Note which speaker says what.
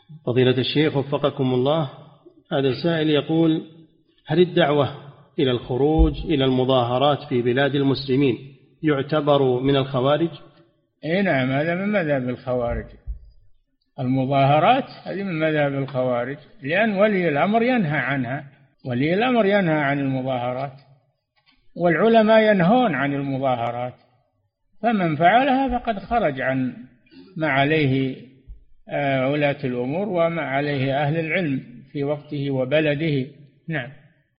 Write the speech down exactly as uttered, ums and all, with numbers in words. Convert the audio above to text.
Speaker 1: فضيلة الشيخ وفقكم الله، هذا سائل يقول: هل الدعوة إلى الخروج إلى المظاهرات في بلاد المسلمين يعتبر من الخوارج؟
Speaker 2: اي نعم، هذا من مذهب الخوارج. المظاهرات هذه من مذهب الخوارج، لأن ولي الأمر ينهى عنها، ولي الأمر ينهى عن المظاهرات، والعلماء ينهون عن المظاهرات، فمن فعلها فقد خرج عن ما عليه ولاة الأمور وما عليه أهل العلم في وقته وبلده. نعم.